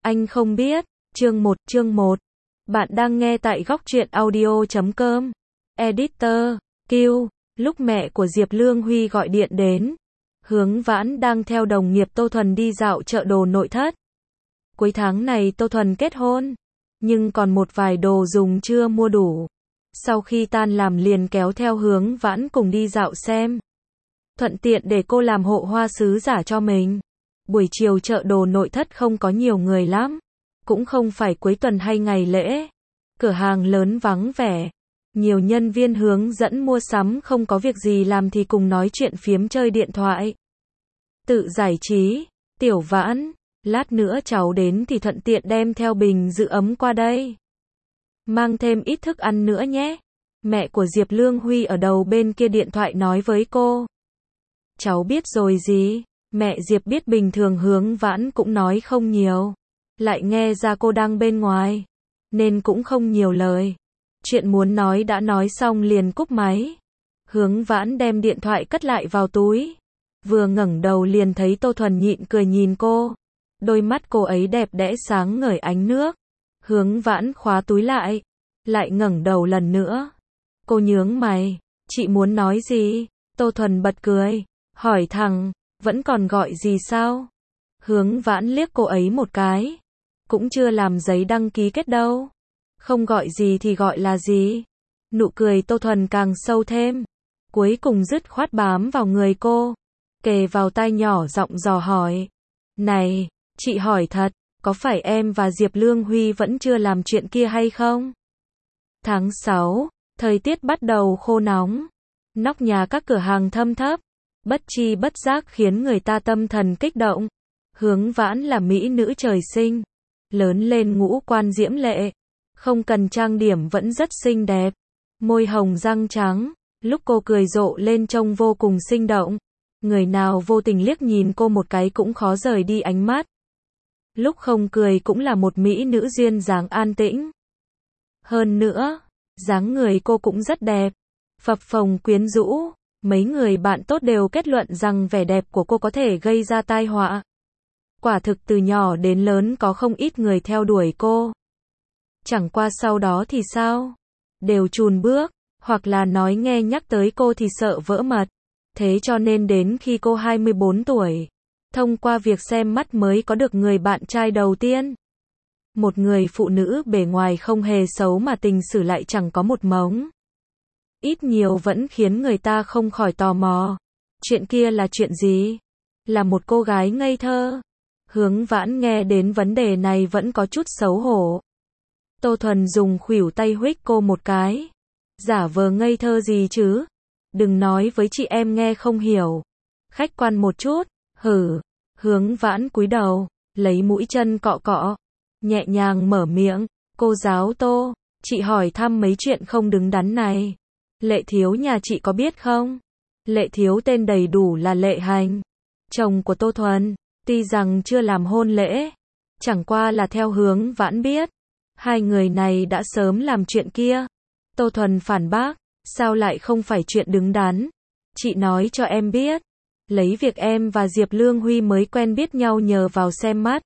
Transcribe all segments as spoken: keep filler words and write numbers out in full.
Anh không biết. Chương một, chương một. Bạn đang nghe tại góc truyện audio chấm com. Editor, Q. Lúc mẹ của Diệp Lương Huy gọi điện đến, Hướng Vãn đang theo đồng nghiệp Tô Thuần đi dạo chợ đồ nội thất. Cuối tháng này Tô Thuần kết hôn, nhưng còn một vài đồ dùng chưa mua đủ. Sau khi tan làm liền kéo theo Hướng Vãn cùng đi dạo xem. Thuận tiện để cô làm hộ hoa sứ giả cho mình. Buổi chiều chợ đồ nội thất không có nhiều người lắm. Cũng không phải cuối tuần hay ngày lễ. Cửa hàng lớn vắng vẻ. Nhiều nhân viên hướng dẫn mua sắm không có việc gì làm thì cùng nói chuyện phiếm chơi điện thoại. Tự giải trí. Tiểu Vãn, lát nữa cháu đến thì thuận tiện đem theo bình giữ ấm qua đây. Mang thêm ít thức ăn nữa nhé. Mẹ của Diệp Lương Huy ở đầu bên kia điện thoại nói với cô. Cháu biết rồi gì? Mẹ Diệp biết bình thường Hướng Vãn cũng nói không nhiều. Lại nghe ra cô đang bên ngoài, nên cũng không nhiều lời. Chuyện muốn nói đã nói xong liền cúp máy. Hướng Vãn đem điện thoại cất lại vào túi. Vừa ngẩng đầu liền thấy Tô Thuần nhịn cười nhìn cô. Đôi mắt cô ấy đẹp đẽ sáng ngời ánh nước. Hướng Vãn khóa túi lại, lại ngẩng đầu lần nữa. Cô nhướng mày, chị muốn nói gì? Tô Thuần bật cười, hỏi thẳng, vẫn còn gọi gì sao? Hướng Vãn liếc cô ấy một cái. Cũng chưa làm giấy đăng ký kết đâu. Không gọi gì thì gọi là gì? Nụ cười Tô Thuần càng sâu thêm. Cuối cùng dứt khoát bám vào người cô. Kề vào tai nhỏ giọng dò hỏi. Này, chị hỏi thật, có phải em và Diệp Lương Huy vẫn chưa làm chuyện kia hay không? Tháng sáu, thời tiết bắt đầu khô nóng. Nóc nhà các cửa hàng thâm thấp. Bất chi bất giác khiến người ta tâm thần kích động. Hướng Vãn là mỹ nữ trời sinh. Lớn lên ngũ quan diễm lệ. Không cần trang điểm vẫn rất xinh đẹp. Môi hồng răng trắng. Lúc cô cười rộ lên trông vô cùng sinh động. Người nào vô tình liếc nhìn cô một cái cũng khó rời đi ánh mắt. Lúc không cười cũng là một mỹ nữ duyên dáng an tĩnh. Hơn nữa, dáng người cô cũng rất đẹp. Phập phồng quyến rũ. Mấy người bạn tốt đều kết luận rằng vẻ đẹp của cô có thể gây ra tai họa. Quả thực từ nhỏ đến lớn có không ít người theo đuổi cô. Chẳng qua sau đó thì sao? Đều chùn bước, hoặc là nói nghe nhắc tới cô thì sợ vỡ mật. Thế cho nên đến khi cô hai mươi bốn tuổi, thông qua việc xem mắt mới có được người bạn trai đầu tiên. Một người phụ nữ bề ngoài không hề xấu mà tình sử lại chẳng có một mống. Ít nhiều vẫn khiến người ta không khỏi tò mò. Chuyện kia là chuyện gì? Là một cô gái ngây thơ. Hướng Vãn nghe đến vấn đề này vẫn có chút xấu hổ. Tô Thuần dùng khuỷu tay huých cô một cái. Giả vờ ngây thơ gì chứ? Đừng nói với chị em nghe không hiểu. Khách quan một chút, hử. Hướng Vãn cúi đầu, lấy mũi chân cọ cọ. Nhẹ nhàng mở miệng, cô giáo Tô, chị hỏi thăm mấy chuyện không đứng đắn này. Lệ Thiếu nhà chị có biết không? Lệ Thiếu tên đầy đủ là Lệ Hành. Chồng của Tô Thuần. Tuy rằng chưa làm hôn lễ, chẳng qua là theo Hướng Vãn biết, hai người này đã sớm làm chuyện kia. Tô Thuần phản bác, sao lại không phải chuyện đứng đắn? Chị nói cho em biết, lấy việc em và Diệp Lương Huy mới quen biết nhau nhờ vào xem mắt,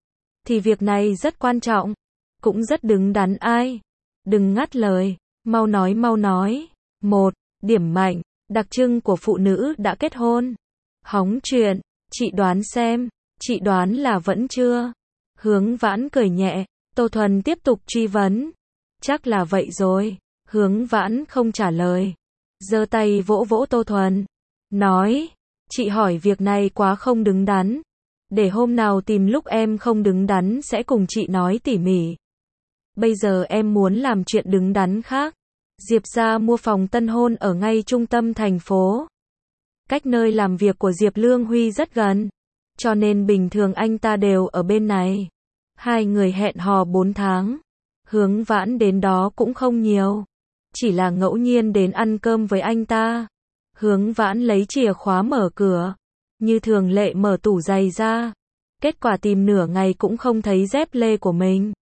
thì việc này rất quan trọng, cũng rất đứng đắn ai. Đừng ngắt lời, mau nói mau nói. Một, điểm mạnh, đặc trưng của phụ nữ đã kết hôn. Hóng chuyện. Chị đoán xem, chị đoán là vẫn chưa. Hướng Vãn cười nhẹ, Tô Thuần tiếp tục truy vấn. Chắc là vậy rồi. Hướng Vãn không trả lời. Giơ tay vỗ vỗ Tô Thuần. Nói, chị hỏi việc này quá không đứng đắn. Để hôm nào tìm lúc em không đứng đắn sẽ cùng chị nói tỉ mỉ. Bây giờ em muốn làm chuyện đứng đắn khác. Diệp gia mua phòng tân hôn ở ngay trung tâm thành phố. Cách nơi làm việc của Diệp Lương Huy rất gần, cho nên bình thường anh ta đều ở bên này. Hai người hẹn hò bốn tháng. Hướng Vãn đến đó cũng không nhiều, chỉ là ngẫu nhiên đến ăn cơm với anh ta. Hướng Vãn lấy chìa khóa mở cửa, như thường lệ mở tủ giày ra. Kết quả tìm nửa ngày cũng không thấy dép lê của mình.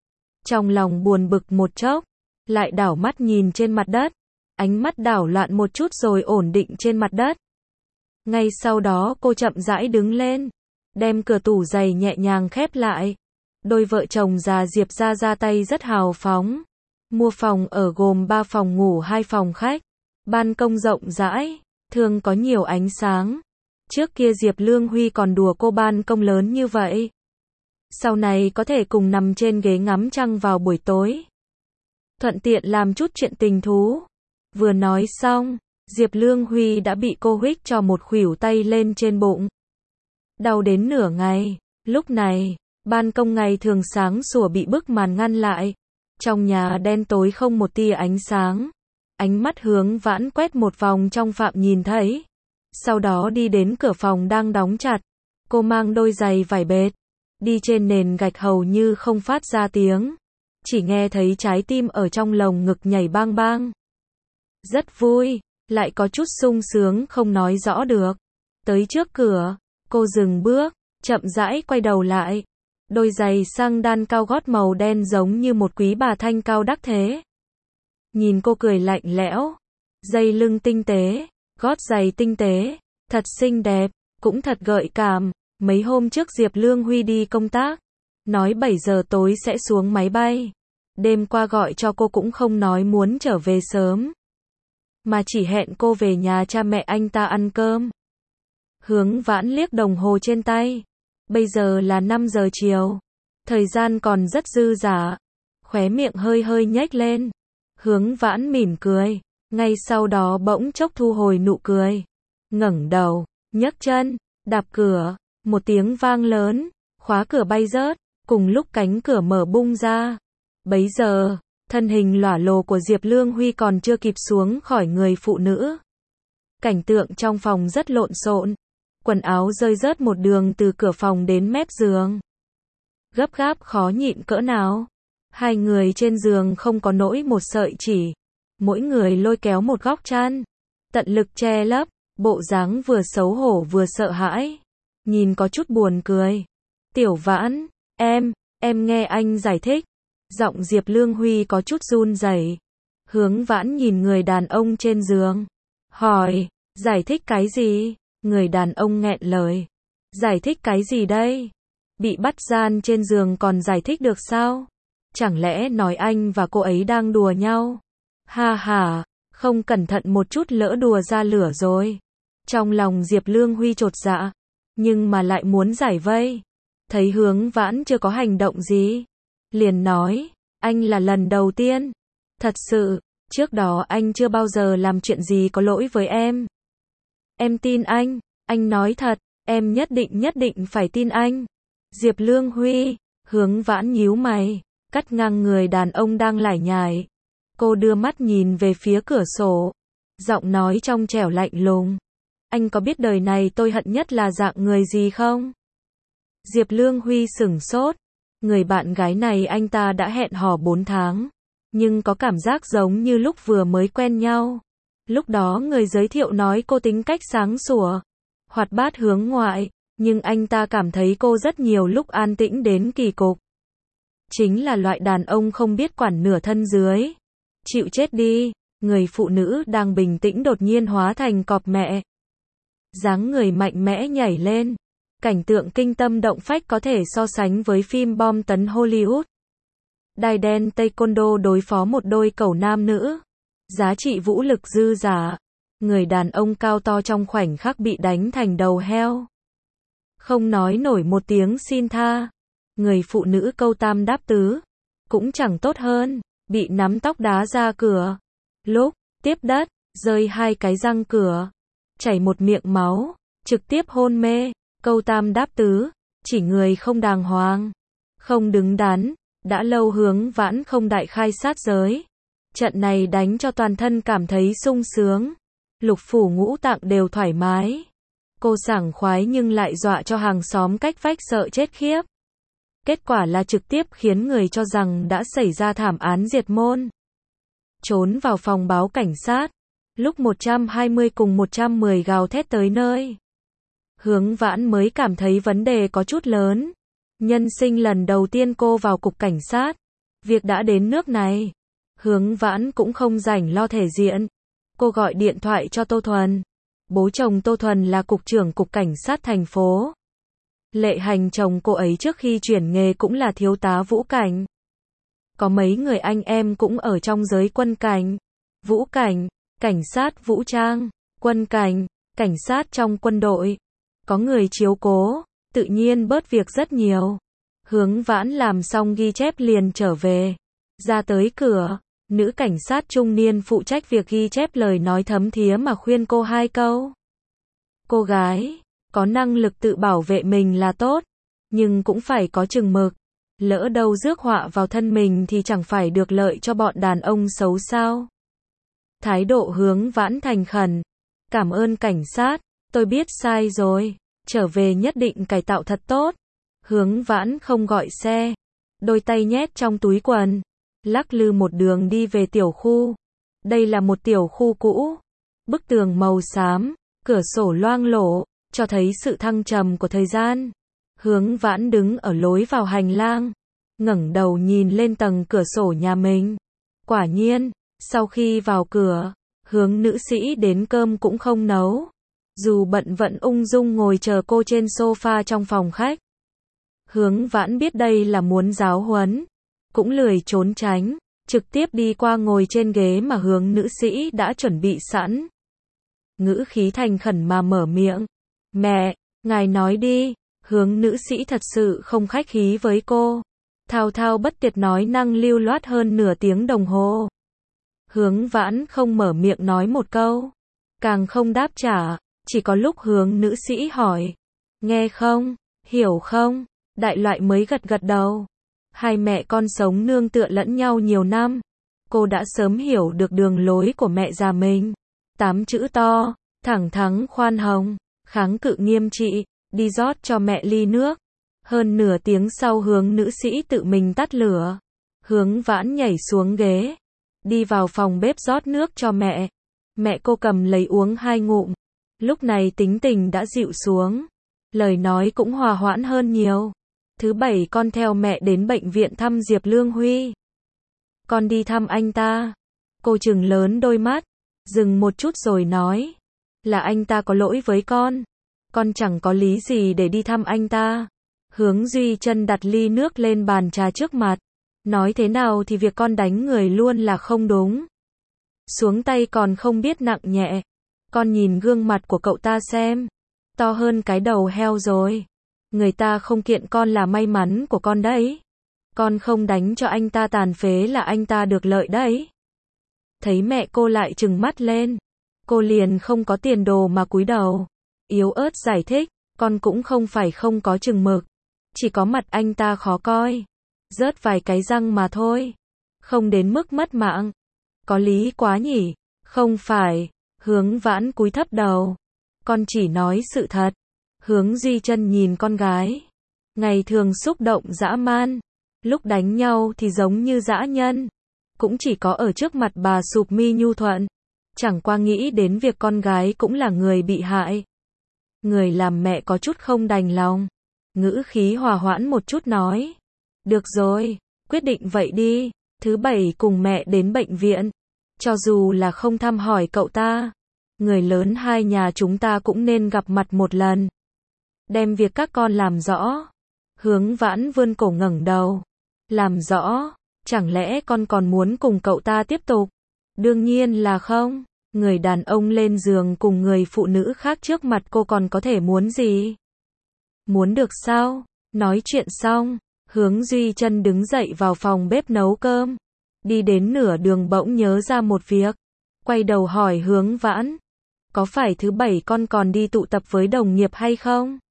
Trong lòng buồn bực một chốc, lại đảo mắt nhìn trên mặt đất. Ánh mắt đảo loạn một chút rồi ổn định trên mặt đất. Ngay sau đó cô chậm rãi đứng lên, đem cửa tủ giày nhẹ nhàng khép lại. Đôi vợ chồng già Diệp ra ra tay rất hào phóng. Mua phòng ở gồm ba phòng ngủ hai phòng khách. Ban công rộng rãi, thường có nhiều ánh sáng. Trước kia Diệp Lương Huy còn đùa cô ban công lớn như vậy. Sau này có thể cùng nằm trên ghế ngắm trăng vào buổi tối. Thuận tiện làm chút chuyện tình thú. Vừa nói xong, Diệp Lương Huy đã bị cô huých cho một khuỷu tay lên trên bụng. Đau đến nửa ngày. Lúc này, ban công ngày thường sáng sủa bị bức màn ngăn lại. Trong nhà đen tối không một tia ánh sáng. Ánh mắt Hướng Vãn quét một vòng trong phạm nhìn thấy. Sau đó đi đến cửa phòng đang đóng chặt. Cô mang đôi giày vải bệt. Đi trên nền gạch hầu như không phát ra tiếng. Chỉ nghe thấy trái tim ở trong lồng ngực nhảy bang bang. Rất vui, lại có chút sung sướng không nói rõ được. Tới trước cửa, cô dừng bước, chậm rãi quay đầu lại. Đôi giày sang đan cao gót màu đen giống như một quý bà thanh cao đắc thế. Nhìn cô cười lạnh lẽo. Dây lưng tinh tế, gót giày tinh tế, thật xinh đẹp, cũng thật gợi cảm. Mấy hôm trước Diệp Lương Huy đi công tác, nói bảy giờ tối sẽ xuống máy bay. Đêm qua gọi cho cô cũng không nói muốn trở về sớm, mà chỉ hẹn cô về nhà cha mẹ anh ta ăn cơm. Hướng Vãn liếc đồng hồ trên tay. Bây giờ là năm giờ chiều. Thời gian còn rất dư dả. Khóe miệng hơi hơi nhếch lên. Hướng Vãn mỉm cười. Ngay sau đó bỗng chốc thu hồi nụ cười. Ngẩng đầu, nhấc chân, đạp cửa. Một tiếng vang lớn. Khóa cửa bay rớt. Cùng lúc cánh cửa mở bung ra. Bấy giờ, thân hình lỏa lồ của Diệp Lương Huy còn chưa kịp xuống khỏi người phụ nữ. Cảnh tượng trong phòng rất lộn xộn. Quần áo rơi rớt một đường từ cửa phòng đến mép giường. Gấp gáp khó nhịn cỡ nào. Hai người trên giường không có nỗi một sợi chỉ. Mỗi người lôi kéo một góc chăn. Tận lực che lấp, bộ dáng vừa xấu hổ vừa sợ hãi. Nhìn có chút buồn cười. Tiểu Vãn, em, em nghe anh giải thích. Giọng Diệp Lương Huy có chút run rẩy. Hướng Vãn nhìn người đàn ông trên giường. Hỏi, giải thích cái gì? Người đàn ông nghẹn lời. Giải thích cái gì đây? Bị bắt gian trên giường còn giải thích được sao? Chẳng lẽ nói anh và cô ấy đang đùa nhau? Ha ha, không cẩn thận một chút lỡ đùa ra lửa rồi. Trong lòng Diệp Lương Huy chột dạ, nhưng mà lại muốn giải vây. Thấy Hướng Vãn chưa có hành động gì, liền nói, anh là lần đầu tiên. Thật sự, trước đó anh chưa bao giờ làm chuyện gì có lỗi với em. Em tin anh, anh nói thật, em nhất định nhất định phải tin anh. Diệp Lương Huy, Hướng Vãn nhíu mày, cắt ngang người đàn ông đang lải nhải. Cô đưa mắt nhìn về phía cửa sổ, giọng nói trong trẻo lạnh lùng. Anh có biết đời này tôi hận nhất là dạng người gì không? Diệp Lương Huy sửng sốt. Người bạn gái này anh ta đã hẹn hò bốn tháng, nhưng có cảm giác giống như lúc vừa mới quen nhau. Lúc đó người giới thiệu nói cô tính cách sáng sủa, hoạt bát hướng ngoại, nhưng anh ta cảm thấy cô rất nhiều lúc an tĩnh đến kỳ cục. Chính là loại đàn ông không biết quản nửa thân dưới. Chịu chết đi, người phụ nữ đang bình tĩnh đột nhiên hóa thành cọp mẹ. Dáng người mạnh mẽ nhảy lên. Cảnh tượng kinh tâm động phách có thể so sánh với phim bom tấn Hollywood. Đai đen taekwondo đối phó một đôi cẩu nam nữ. Giá trị vũ lực dư dả. Người đàn ông cao to trong khoảnh khắc bị đánh thành đầu heo. Không nói nổi một tiếng xin tha. Người phụ nữ câu tam đáp tứ. Cũng chẳng tốt hơn, bị nắm tóc đá ra cửa. Lúc tiếp đất, rơi hai cái răng cửa. Chảy một miệng máu, trực tiếp hôn mê. Câu tam đáp tứ, chỉ người không đàng hoàng, không đứng đắn. Đã lâu Hướng Vãn không đại khai sát giới. Trận này đánh cho toàn thân cảm thấy sung sướng. Lục phủ ngũ tạng đều thoải mái. Cô sảng khoái nhưng lại dọa cho hàng xóm cách vách sợ chết khiếp. Kết quả là trực tiếp khiến người cho rằng đã xảy ra thảm án diệt môn. Trốn vào phòng báo cảnh sát. Lúc một trăm hai mươi cùng một trăm mười gào thét tới nơi. Hướng Vãn mới cảm thấy vấn đề có chút lớn. Nhân sinh lần đầu tiên cô vào cục cảnh sát. Việc đã đến nước này. Hướng Vãn cũng không rảnh lo thể diện. Cô gọi điện thoại cho Tô Thuần. Bố chồng Tô Thuần là cục trưởng cục cảnh sát thành phố. Lệ Hành chồng cô ấy trước khi chuyển nghề cũng là thiếu tá vũ cảnh. Có mấy người anh em cũng ở trong giới quân cảnh, vũ cảnh, cảnh sát vũ trang, quân cảnh, cảnh sát trong quân đội. Có người chiếu cố, tự nhiên bớt việc rất nhiều. Hướng Vãn làm xong ghi chép liền trở về. Ra tới cửa, nữ cảnh sát trung niên phụ trách việc ghi chép lời nói thấm thía mà khuyên cô hai câu. Cô gái, có năng lực tự bảo vệ mình là tốt, nhưng cũng phải có chừng mực. Lỡ đâu rước họa vào thân mình thì chẳng phải được lợi cho bọn đàn ông xấu sao. Thái độ Hướng Vãn thành khẩn. Cảm ơn cảnh sát, tôi biết sai rồi, trở về nhất định cải tạo thật tốt. Hướng Vãn không gọi xe, đôi tay nhét trong túi quần, lắc lư một đường đi về tiểu khu. Đây là một tiểu khu cũ, bức tường màu xám, cửa sổ loang lổ, cho thấy sự thăng trầm của thời gian. Hướng Vãn đứng ở lối vào hành lang, ngẩng đầu nhìn lên tầng cửa sổ nhà mình. Quả nhiên, sau khi vào cửa, Hướng nữ sĩ đến cơm cũng không nấu. Dù bận vẫn ung dung ngồi chờ cô trên sofa trong phòng khách. Hướng Vãn biết đây là muốn giáo huấn, cũng lười trốn tránh, trực tiếp đi qua ngồi trên ghế mà Hướng nữ sĩ đã chuẩn bị sẵn. Ngữ khí thành khẩn mà mở miệng. Mẹ, ngài nói đi. Hướng nữ sĩ thật sự không khách khí với cô. Thao thao bất tuyệt nói năng lưu loát hơn nửa tiếng đồng hồ. Hướng Vãn không mở miệng nói một câu, càng không đáp trả, chỉ có lúc Hướng nữ sĩ hỏi. Nghe không? Hiểu không? Đại loại mới gật gật đầu. Hai mẹ con sống nương tựa lẫn nhau nhiều năm. Cô đã sớm hiểu được đường lối của mẹ già mình. Tám chữ to, thẳng thắn khoan hồng, kháng cự nghiêm trị, đi rót cho mẹ ly nước. Hơn nửa tiếng sau Hướng nữ sĩ tự mình tắt lửa. Hướng Vãn nhảy xuống ghế, đi vào phòng bếp rót nước cho mẹ. Mẹ cô cầm lấy uống hai ngụm. Lúc này tính tình đã dịu xuống, lời nói cũng hòa hoãn hơn nhiều. Thứ bảy con theo mẹ đến bệnh viện thăm Diệp Lương Huy. Con đi thăm anh ta. Cô trừng lớn đôi mắt, dừng một chút rồi nói. Là anh ta có lỗi với con. Con chẳng có lý gì để đi thăm anh ta. Hướng Duy Chân đặt ly nước lên bàn trà trước mặt. Nói thế nào thì việc con đánh người luôn là không đúng. Xuống tay còn không biết nặng nhẹ. Con nhìn gương mặt của cậu ta xem. To hơn cái đầu heo rồi. Người ta không kiện con là may mắn của con đấy. Con không đánh cho anh ta tàn phế là anh ta được lợi đấy. Thấy mẹ cô lại trừng mắt lên. Cô liền không có tiền đồ mà cúi đầu. Yếu ớt giải thích. Con cũng không phải không có chừng mực. Chỉ có mặt anh ta khó coi. Rớt vài cái răng mà thôi. Không đến mức mất mạng. Có lý quá nhỉ? Không phải. Hướng Vãn cúi thấp đầu. Con chỉ nói sự thật. Hướng Duy Chân nhìn con gái. Ngày thường xúc động dã man. Lúc đánh nhau thì giống như dã nhân. Cũng chỉ có ở trước mặt bà sụp mi nhu thuận. Chẳng qua nghĩ đến việc con gái cũng là người bị hại. Người làm mẹ có chút không đành lòng. Ngữ khí hòa hoãn một chút nói. Được rồi, quyết định vậy đi. Thứ bảy cùng mẹ đến bệnh viện. Cho dù là không thăm hỏi cậu ta. Người lớn hai nhà chúng ta cũng nên gặp mặt một lần. Đem việc các con làm rõ. Hướng Vãn vươn cổ ngẩng đầu. Làm rõ? Chẳng lẽ con còn muốn cùng cậu ta tiếp tục? Đương nhiên là không. Người đàn ông lên giường cùng người phụ nữ khác trước mặt cô còn có thể muốn gì? Muốn được sao? Nói chuyện xong, Hướng Duy Chân đứng dậy vào phòng bếp nấu cơm. Đi đến nửa đường bỗng nhớ ra một việc. Quay đầu hỏi Hướng Vãn. Có phải thứ bảy con còn đi tụ tập với đồng nghiệp hay không?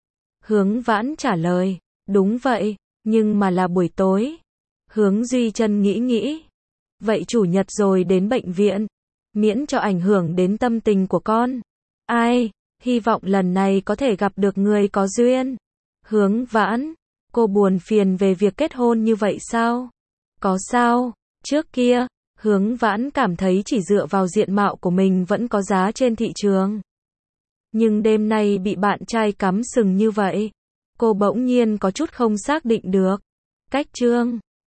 Hướng Vãn trả lời. Đúng vậy, nhưng mà là buổi tối. Hướng Duy Chân nghĩ nghĩ. Vậy chủ nhật rồi đến bệnh viện. Miễn cho ảnh hưởng đến tâm tình của con. Ai, hy vọng lần này có thể gặp được người có duyên. Hướng Vãn, cô buồn phiền về việc kết hôn như vậy sao? Có sao? Trước kia, Hướng Vãn cảm thấy chỉ dựa vào diện mạo của mình vẫn có giá trên thị trường. Nhưng đêm nay bị bạn trai cắm sừng như vậy, cô bỗng nhiên có chút không xác định được. Cách chương